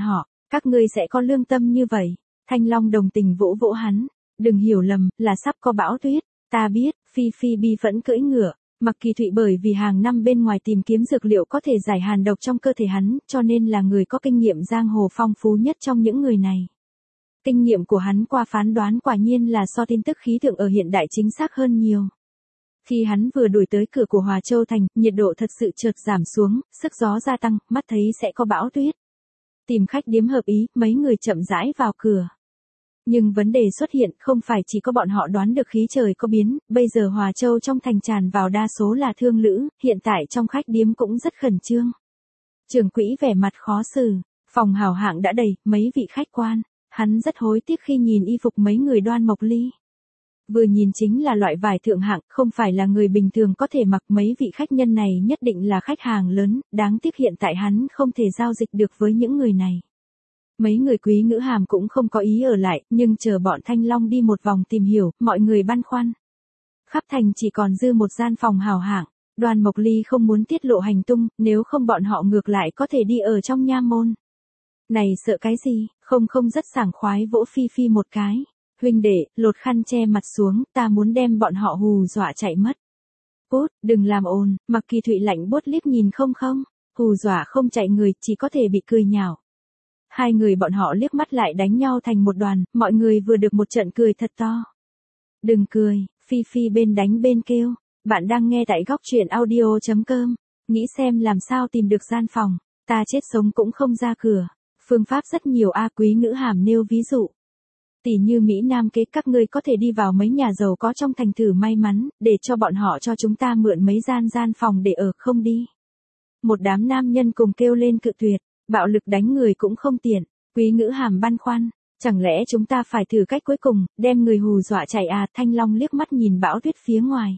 Các ngươi sẽ có lương tâm như vậy. Thanh Long đồng tình vỗ vỗ hắn. Đừng hiểu lầm, là sắp có bão tuyết. Ta biết, Phi Phi bi phẫn cưỡi ngựa. Mặc Kỳ Thụy bởi vì hàng năm bên ngoài tìm kiếm dược liệu có thể giải hàn độc trong cơ thể hắn, cho nên là người có kinh nghiệm giang hồ phong phú nhất trong những người này. Kinh nghiệm của hắn qua phán đoán quả nhiên là so tin tức khí tượng ở hiện đại chính xác hơn nhiều. Khi hắn vừa đuổi tới cửa của Hòa Châu Thành, nhiệt độ thật sự chợt giảm xuống, sức gió gia tăng, mắt thấy sẽ có bão tuyết. Tìm khách điếm hợp ý, mấy người chậm rãi vào cửa. Nhưng vấn đề xuất hiện không phải chỉ có bọn họ đoán được khí trời có biến, bây giờ Hòa Châu trong thành tràn vào đa số là thương lữ, hiện tại trong khách điếm cũng rất khẩn trương. Trưởng quỹ vẻ mặt khó xử, phòng hào hạng đã đầy, mấy vị khách quan, hắn rất hối tiếc khi nhìn y phục mấy người Đoan Mộc Ly. Vừa nhìn chính là loại vải thượng hạng, không phải là người bình thường có thể mặc. Mấy vị khách nhân này nhất định là khách hàng lớn, đáng tiếc hiện tại hắn không thể giao dịch được với những người này. Mấy người Quý Ngữ Hàm cũng không có ý ở lại, nhưng chờ bọn Thanh Long đi một vòng tìm hiểu, mọi người băn khoăn. Khắp thành chỉ còn dư một gian phòng hào hạng, Đoan Mộc Ly không muốn tiết lộ hành tung, nếu không bọn họ ngược lại có thể đi ở trong nha môn. Này sợ cái gì, không rất sảng khoái vỗ Phi Phi một cái. Huynh đệ, lột khăn che mặt xuống, ta muốn đem bọn họ hù dọa chạy mất. Cút, đừng làm ồn, Mặc Kỳ Thụy lạnh buốt liếc nhìn không, hù dọa không chạy người, chỉ có thể bị cười nhạo. Hai người bọn họ liếc mắt lại đánh nhau thành một đoàn, mọi người vừa được một trận cười thật to. Đừng cười, Phi Phi bên đánh bên kêu, bạn đang nghe tại góc truyện audio.com, nghĩ xem làm sao tìm được gian phòng, ta chết sống cũng không ra cửa. Phương pháp rất nhiều Quý Ngữ Hàm nêu ví dụ. Tỷ như Mỹ Nam kế, các ngươi có thể đi vào mấy nhà giàu có trong thành thử may mắn, để cho bọn họ cho chúng ta mượn mấy gian phòng để ở, không đi. Một đám nam nhân cùng kêu lên cự tuyệt, bạo lực đánh người cũng không tiện. Quý Ngữ Hàm băn khoăn, chẳng lẽ chúng ta phải thử cách cuối cùng, đem người hù dọa chạy Thanh Long liếc mắt nhìn bão tuyết phía ngoài.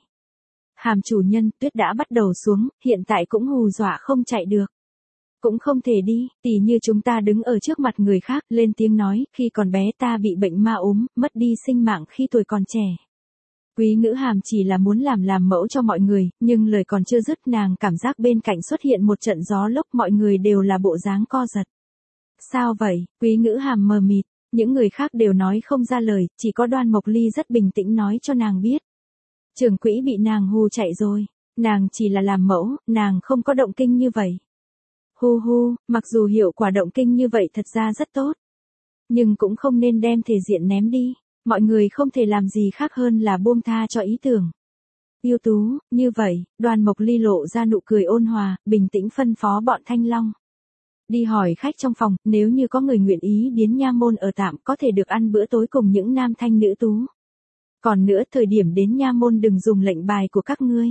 Hàm chủ nhân, tuyết đã bắt đầu xuống, hiện tại cũng hù dọa không chạy được. Cũng không thể đi, tỉ như chúng ta đứng ở trước mặt người khác, lên tiếng nói, khi còn bé ta bị bệnh ma ốm, mất đi sinh mạng khi tuổi còn trẻ. Quý Ngữ Hàm chỉ là muốn làm mẫu cho mọi người, nhưng lời còn chưa dứt nàng cảm giác bên cạnh xuất hiện một trận gió lốc, mọi người đều là bộ dáng co giật. Sao vậy? Quý Ngữ Hàm mờ mịt, những người khác đều nói không ra lời, chỉ có Đoan Mộc Ly rất bình tĩnh nói cho nàng biết. Trưởng quỹ bị nàng hù chạy rồi, nàng chỉ là làm mẫu, nàng không có động kinh như vậy. Hu, mặc dù hiệu quả động kinh như vậy thật ra rất tốt. Nhưng cũng không nên đem thể diện ném đi, mọi người không thể làm gì khác hơn là buông tha cho ý tưởng. Ưu tú, như vậy, Đoan Mộc Ly lộ ra nụ cười ôn hòa, bình tĩnh phân phó bọn Thanh Long. Đi hỏi khách trong phòng, nếu như có người nguyện ý đến nha môn ở tạm có thể được ăn bữa tối cùng những nam thanh nữ tú. Còn nữa thời điểm đến nha môn đừng dùng lệnh bài của các ngươi.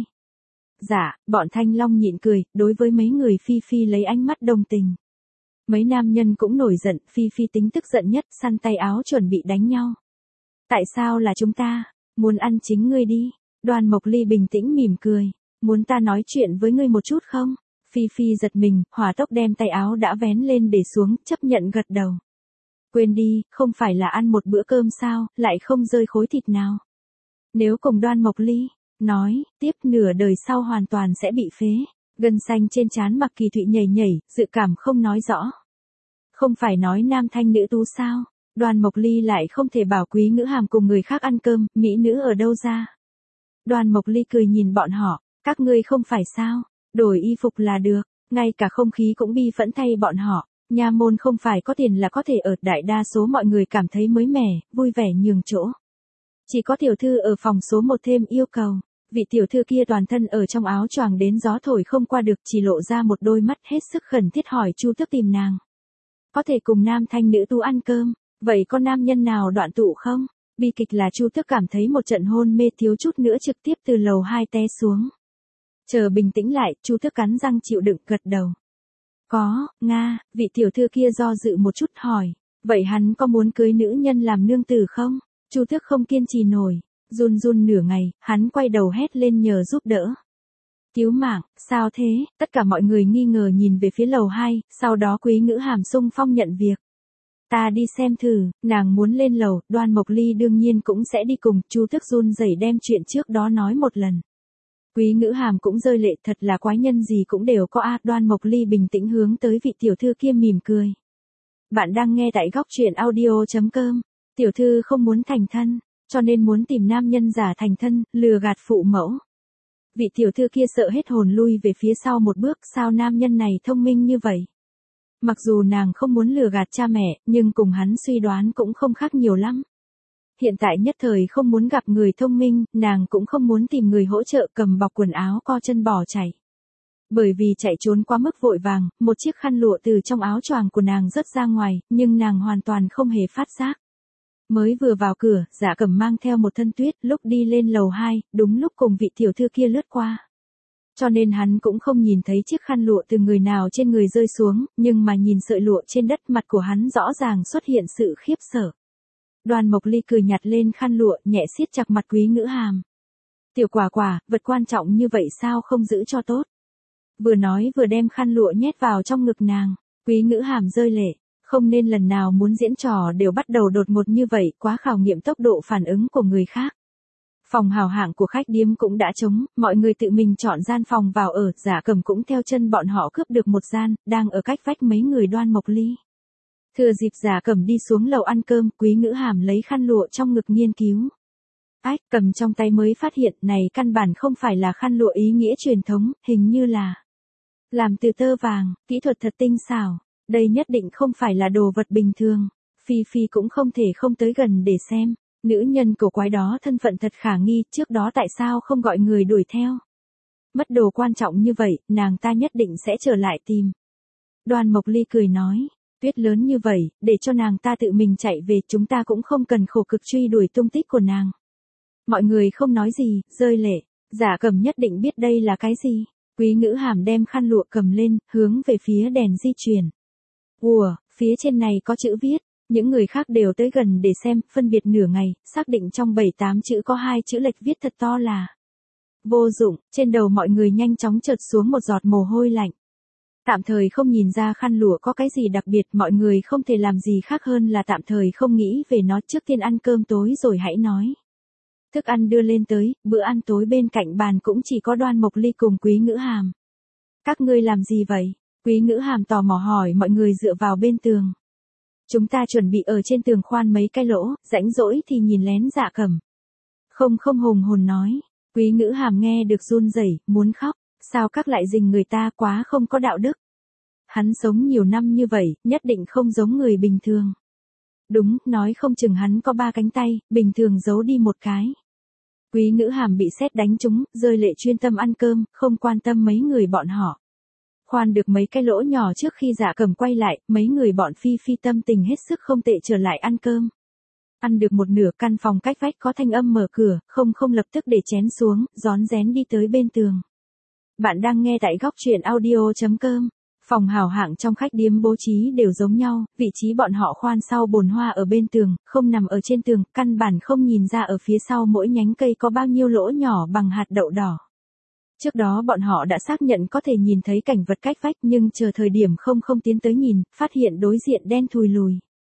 Dạ, bọn Thanh Long nhịn cười, đối với mấy người Phi Phi lấy ánh mắt đồng tình. Mấy nam nhân cũng nổi giận, Phi Phi tính tức giận nhất, săn tay áo chuẩn bị đánh nhau. Tại sao là chúng ta? Muốn ăn chính ngươi đi. Đoan Mộc Ly bình tĩnh mỉm cười. Muốn ta nói chuyện với ngươi một chút không? Phi Phi giật mình, hỏa tốc đem tay áo đã vén lên để xuống, chấp nhận gật đầu. Quên đi, không phải là ăn một bữa cơm sao, lại không rơi khối thịt nào. Nếu cùng Đoan Mộc Ly nói, tiếp nửa đời sau hoàn toàn sẽ bị phế. Gân xanh trên trán Mặc Kỳ Thụy nhảy, dự cảm không nói rõ. Không phải nói nam thanh nữ tú sao? Đoan Mộc Ly lại không thể bảo Quý Ngữ Hàm cùng người khác ăn cơm, mỹ nữ ở đâu ra? Đoan Mộc Ly cười nhìn bọn họ, các ngươi không phải sao? Đổi y phục là được, ngay cả không khí cũng bi phẫn thay bọn họ. Nha môn không phải có tiền là có thể ở, đại đa số mọi người cảm thấy mới mẻ, vui vẻ nhường chỗ. Chỉ có tiểu thư ở phòng số 1 thêm yêu cầu. Vị tiểu thư kia toàn thân ở trong áo choàng đến gió thổi không qua được, chỉ lộ ra một đôi mắt hết sức khẩn thiết hỏi Chu Tước tìm nàng. Có thể cùng nam thanh nữ tú ăn cơm, vậy có nam nhân nào đoạn tụ không? Bi kịch là Chu Tước cảm thấy một trận hôn mê thiếu chút nữa trực tiếp từ lầu 2 té xuống. Chờ bình tĩnh lại, Chu Tước cắn răng chịu đựng gật đầu. Có, Nga, vị tiểu thư kia do dự một chút hỏi, vậy hắn có muốn cưới nữ nhân làm nương tử không? Chu Tước không kiên trì nổi. Run nửa ngày, hắn quay đầu hét lên nhờ giúp đỡ. Cứu mạng, sao thế? Tất cả mọi người nghi ngờ nhìn về phía lầu 2, sau đó Quý Ngữ Hàm xung phong nhận việc. Ta đi xem thử, nàng muốn lên lầu, Đoan Mộc Ly đương nhiên cũng sẽ đi cùng, Chu Tước run rẩy đem chuyện trước đó nói một lần. Quý Ngữ Hàm cũng rơi lệ, thật là quái nhân gì cũng đều có Đoan Mộc Ly bình tĩnh hướng tới vị tiểu thư kia mỉm cười. Bạn đang nghe tại góc truyện audio.com. Tiểu thư không muốn thành thân, cho nên muốn tìm nam nhân giả thành thân, lừa gạt phụ mẫu. Vị tiểu thư kia sợ hết hồn lui về phía sau một bước, sao nam nhân này thông minh như vậy? Mặc dù nàng không muốn lừa gạt cha mẹ, nhưng cùng hắn suy đoán cũng không khác nhiều lắm. Hiện tại nhất thời không muốn gặp người thông minh, nàng cũng không muốn tìm người hỗ trợ cầm bọc quần áo co chân bỏ chạy. Bởi vì chạy trốn quá mức vội vàng, một chiếc khăn lụa từ trong áo choàng của nàng rớt ra ngoài, nhưng nàng hoàn toàn không hề phát giác. Mới vừa vào cửa, Dạ Cẩm mang theo một thân tuyết, lúc đi lên lầu 2, đúng lúc cùng vị tiểu thư kia lướt qua. Cho nên hắn cũng không nhìn thấy chiếc khăn lụa từ người nào trên người rơi xuống, nhưng mà nhìn sợi lụa trên đất, mặt của hắn rõ ràng xuất hiện sự khiếp sợ. Đoàn Mộc Ly cười nhặt lên khăn lụa, nhẹ siết chặt mặt Quý Ngữ Hàm. Tiểu quả quả, vật quan trọng như vậy sao không giữ cho tốt? Vừa nói vừa đem khăn lụa nhét vào trong ngực nàng. Quý Ngữ Hàm rơi lệ, không nên lần nào muốn diễn trò đều bắt đầu đột ngột như vậy, quá khảo nghiệm tốc độ phản ứng của người khác. Phòng hào hạng của khách điếm cũng đã trống, mọi người tự mình chọn gian phòng vào ở, Dạ Cẩm cũng theo chân bọn họ cướp được một gian, đang ở cách vách mấy người Đoan Mộc Ly. Thừa dịp Dạ Cẩm đi xuống lầu ăn cơm, Quý Ngữ Hàm lấy khăn lụa trong ngực nghiên cứu. Ách, cầm trong tay mới phát hiện, này căn bản không phải là khăn lụa ý nghĩa truyền thống, hình như là làm từ tơ vàng, kỹ thuật thật tinh xảo, đây nhất định không phải là đồ vật bình thường. Phi Phi cũng không thể không tới gần để xem, nữ nhân cổ quái đó thân phận thật khả nghi, trước đó tại sao không gọi người đuổi theo. Mất đồ quan trọng như vậy, nàng ta nhất định sẽ trở lại tìm. Đoàn Mộc Ly cười nói, tuyết lớn như vậy, để cho nàng ta tự mình chạy về, chúng ta cũng không cần khổ cực truy đuổi tung tích của nàng. Mọi người không nói gì, rơi lệ, Dạ Cẩm nhất định biết đây là cái gì. Quý Ngữ Hàm đem khăn lụa cầm lên, hướng về phía đèn di chuyển. Ủa, phía trên này có chữ viết, những người khác đều tới gần để xem, phân biệt nửa ngày, xác định trong 7-8 chữ có 2 chữ lệch viết thật to là vô dụng, trên đầu mọi người nhanh chóng chợt xuống một giọt mồ hôi lạnh. Tạm thời không nhìn ra khăn lụa có cái gì đặc biệt, mọi người không thể làm gì khác hơn là tạm thời không nghĩ về nó, trước tiên ăn cơm tối rồi hãy nói. Thức ăn đưa lên tới, bữa ăn tối bên cạnh bàn cũng chỉ có Đoan Mộc Ly cùng Quý Ngữ Hàm. Các ngươi làm gì vậy? Quý Ngữ Hàm tò mò hỏi mọi người dựa vào bên tường. Chúng ta chuẩn bị ở trên tường khoan mấy cái lỗ, rãnh rỗi thì nhìn lén Dạ Cẩm. Không hùng hồn nói. Quý Ngữ Hàm nghe được run rẩy, muốn khóc, sao các lại dình người ta, quá không có đạo đức. Hắn sống nhiều năm như vậy, nhất định không giống người bình thường. Đúng, nói không chừng hắn có 3 cánh tay, bình thường giấu đi một cái. Quý Ngữ Hàm bị sét đánh trúng, rơi lệ chuyên tâm ăn cơm, không quan tâm mấy người bọn họ. Khoan được mấy cái lỗ nhỏ trước khi Dạ Cẩm quay lại, mấy người bọn Phi Phi tâm tình hết sức không tệ trở lại ăn cơm. Ăn được một nửa, căn phòng cách vách có thanh âm mở cửa, không lập tức để chén xuống, rón rén đi tới bên tường. Bạn đang nghe tại góc truyện audio.com. Phòng hào hạng trong khách điếm bố trí đều giống nhau, vị trí bọn họ khoan sau bồn hoa ở bên tường, không nằm ở trên tường, căn bản không nhìn ra ở phía sau mỗi nhánh cây có bao nhiêu lỗ nhỏ bằng hạt đậu đỏ. Trước đó bọn họ đã xác nhận có thể nhìn thấy cảnh vật cách vách, nhưng chờ thời điểm không tiến tới nhìn, phát hiện đối diện đen thùi lùi.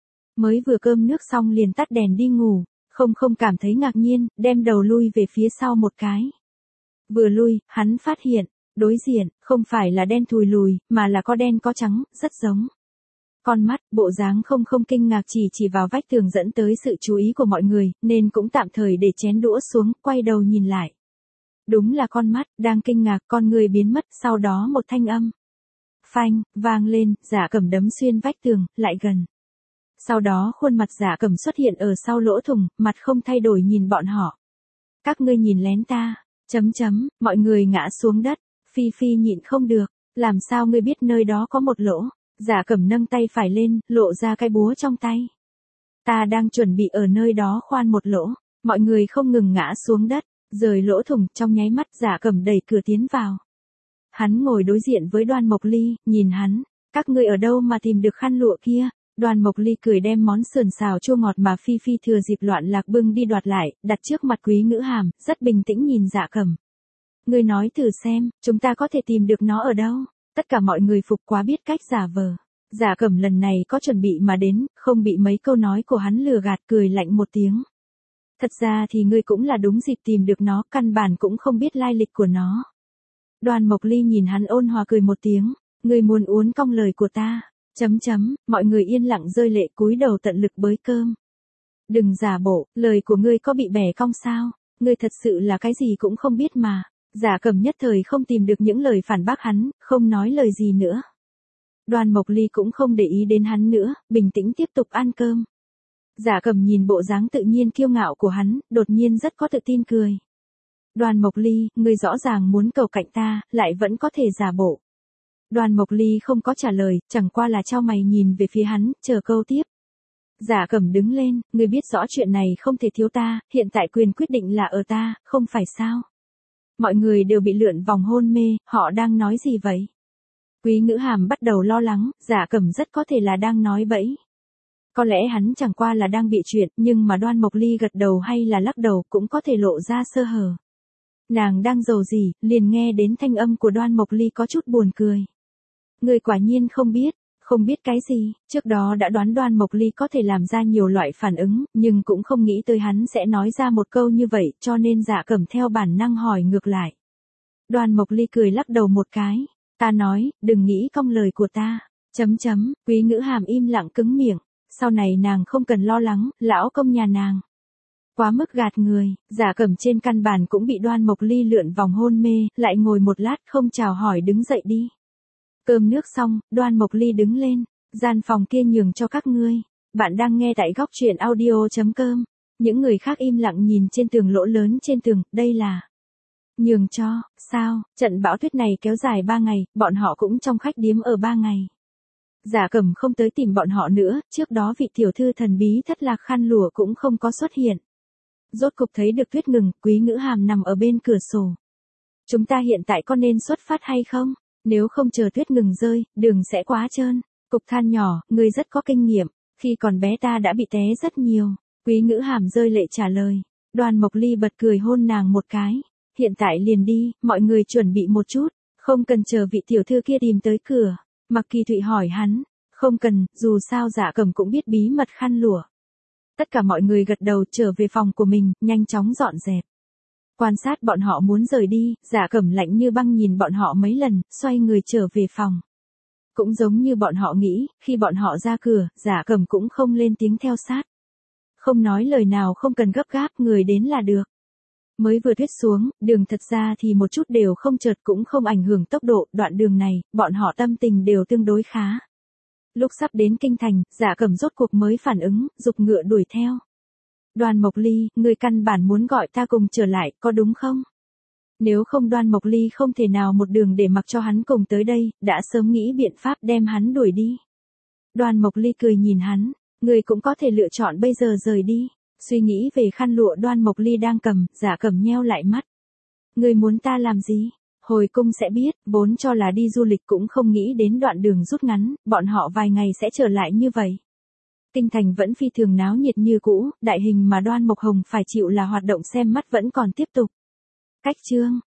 Mới vừa cơm nước xong liền tắt đèn đi ngủ, không cảm thấy ngạc nhiên, đem đầu lui về phía sau một cái. Vừa lui, hắn phát hiện, đối diện, không phải là đen thùi lùi, mà là có đen có trắng, rất giống. Con mắt, bộ dáng không kinh ngạc, chỉ vào vách tường dẫn tới sự chú ý của mọi người, nên cũng tạm thời để chén đũa xuống, quay đầu nhìn lại. Đúng là con mắt, đang kinh ngạc, con người biến mất, sau đó một thanh âm. Phanh, vang lên, Dạ Cẩm đấm xuyên vách tường, lại gần. Sau đó khuôn mặt Dạ Cẩm xuất hiện ở sau lỗ thủng, mặt không thay đổi nhìn bọn họ. Các ngươi nhìn lén ta, mọi người ngã xuống đất, Phi Phi nhịn không được, làm sao ngươi biết nơi đó có một lỗ? Dạ Cẩm nâng tay phải lên, lộ ra cái búa trong tay. Ta đang chuẩn bị ở nơi đó khoan một lỗ, mọi người không ngừng ngã xuống đất, rời lỗ thủng, trong nháy mắt Dạ Cẩm đẩy cửa tiến vào. Hắn ngồi đối diện với Đoan Mộc Ly, nhìn hắn, các ngươi ở đâu mà tìm được khăn lụa kia? Đoan Mộc Ly cười đem món sườn xào chua ngọt mà Phi Phi thừa dịp loạn lạc bưng đi đoạt lại, đặt trước mặt Quý Ngữ Hàm, rất bình tĩnh nhìn Dạ Cẩm. Ngươi nói thử xem, chúng ta có thể tìm được nó ở đâu? Tất cả mọi người phục quá biết cách giả vờ. Dạ Cẩm lần này có chuẩn bị mà đến, không bị mấy câu nói của hắn lừa gạt, cười lạnh một tiếng. Thật ra thì ngươi cũng là đúng dịp tìm được nó, căn bản cũng không biết lai lịch của nó. Đoàn Mộc Ly nhìn hắn ôn hòa cười một tiếng, ngươi muốn uốn cong lời của ta. Mọi người yên lặng rơi lệ cúi đầu tận lực bới cơm. Đừng giả bộ, lời của ngươi có bị bẻ cong sao? Ngươi thật sự là cái gì cũng không biết mà. Giả Cẩm nhất thời không tìm được những lời phản bác hắn, không nói lời gì nữa. Đoan Mộc Ly cũng không để ý đến hắn nữa, bình tĩnh tiếp tục ăn cơm. Giả Cẩm nhìn bộ dáng tự nhiên kiêu ngạo của hắn, đột nhiên rất có tự tin cười. Đoan Mộc Ly, ngươi rõ ràng muốn cầu cạnh ta, lại vẫn có thể giả bộ. Đoan Mộc Ly không có trả lời, chẳng qua là chau mày nhìn về phía hắn, chờ câu tiếp. Giả Cẩm đứng lên, ngươi biết rõ chuyện này không thể thiếu ta, hiện tại quyền quyết định là ở ta, không phải sao? Mọi người đều bị lượn vòng hôn mê, họ đang nói gì vậy? Quý Ngữ Hàm bắt đầu lo lắng, Giả Cẩm rất có thể là đang nói bẫy. Có lẽ hắn chẳng qua là đang bị chuyện, nhưng mà Đoan Mộc Ly gật đầu hay là lắc đầu cũng có thể lộ ra sơ hở. Nàng đang giàu gì, liền nghe đến thanh âm của Đoan Mộc Ly có chút buồn cười. Người quả nhiên không biết cái gì, trước đó đã đoán Đoan Mộc Ly có thể làm ra nhiều loại phản ứng, nhưng cũng không nghĩ tới hắn sẽ nói ra một câu như vậy, cho nên Dạ Cẩm theo bản năng hỏi ngược lại. Đoan Mộc Ly cười lắc đầu một cái, ta nói, đừng nghĩ cong lời của ta, Quý Ngữ Hàm im lặng cứng miệng, sau này nàng không cần lo lắng, lão công nhà nàng. Quá mức gạt người, Dạ Cẩm trên căn bản cũng bị Đoan Mộc Ly lượn vòng hôn mê, lại ngồi một lát không chào hỏi đứng dậy đi. Cơm nước xong, Đoan Mộc Ly đứng lên, gian phòng kia nhường cho các ngươi. Bạn đang nghe tại góc truyện audio.com. Những người khác im lặng nhìn trên tường lỗ lớn trên tường, đây là nhường cho, sao, trận bão tuyết này kéo dài 3 ngày, bọn họ cũng trong khách điếm ở 3 ngày. Giả Cẩm không tới tìm bọn họ nữa, trước đó vị tiểu thư thần bí thất lạc khăn lụa cũng không có xuất hiện. Rốt cục thấy được tuyết ngừng, Quý Ngữ Hàm nằm ở bên cửa sổ. Chúng ta hiện tại có nên xuất phát hay không? Nếu không chờ tuyết ngừng rơi, đường sẽ quá trơn. Cục than nhỏ, ngươi rất có kinh nghiệm, khi còn bé ta đã bị té rất nhiều. Quý Ngữ Hàm rơi lệ trả lời. Đoan Mộc Ly bật cười hôn nàng một cái. Hiện tại liền đi, mọi người chuẩn bị một chút, không cần chờ vị tiểu thư kia tìm tới cửa. Mặc Kỳ Thụy hỏi hắn, không cần, dù sao Dạ Cẩm cũng biết bí mật khăn lụa. Tất cả mọi người gật đầu trở về phòng của mình, nhanh chóng dọn dẹp. Quan sát bọn họ muốn rời đi, Dạ Cẩm lạnh như băng nhìn bọn họ mấy lần, xoay người trở về phòng. Cũng giống như bọn họ nghĩ, khi bọn họ ra cửa, Dạ Cẩm cũng không lên tiếng theo sát. Không nói lời nào, không cần gấp gáp, người đến là được. Mới vừa tuyết xuống, đường thật ra thì một chút đều không trượt cũng không ảnh hưởng tốc độ, đoạn đường này, bọn họ tâm tình đều tương đối khá. Lúc sắp đến kinh thành, Dạ Cẩm rốt cuộc mới phản ứng, giục ngựa đuổi theo. Đoan Mộc Ly, ngươi căn bản muốn gọi ta cùng trở lại, có đúng không? Nếu không Đoan Mộc Ly không thể nào một đường để mặc cho hắn cùng tới đây, đã sớm nghĩ biện pháp đem hắn đuổi đi. Đoan Mộc Ly cười nhìn hắn, ngươi cũng có thể lựa chọn bây giờ rời đi. Suy nghĩ về khăn lụa Đoan Mộc Ly đang cầm, Dạ Cẩm nheo lại mắt. Ngươi muốn ta làm gì? Hồi cung sẽ biết, vốn cho là đi du lịch cũng không nghĩ đến đoạn đường rút ngắn, bọn họ vài ngày sẽ trở lại như vậy. Kinh thành vẫn phi thường náo nhiệt như cũ, đại hình mà Đoan Mộc Hồng phải chịu là hoạt động xem mắt vẫn còn tiếp tục. Cách chương,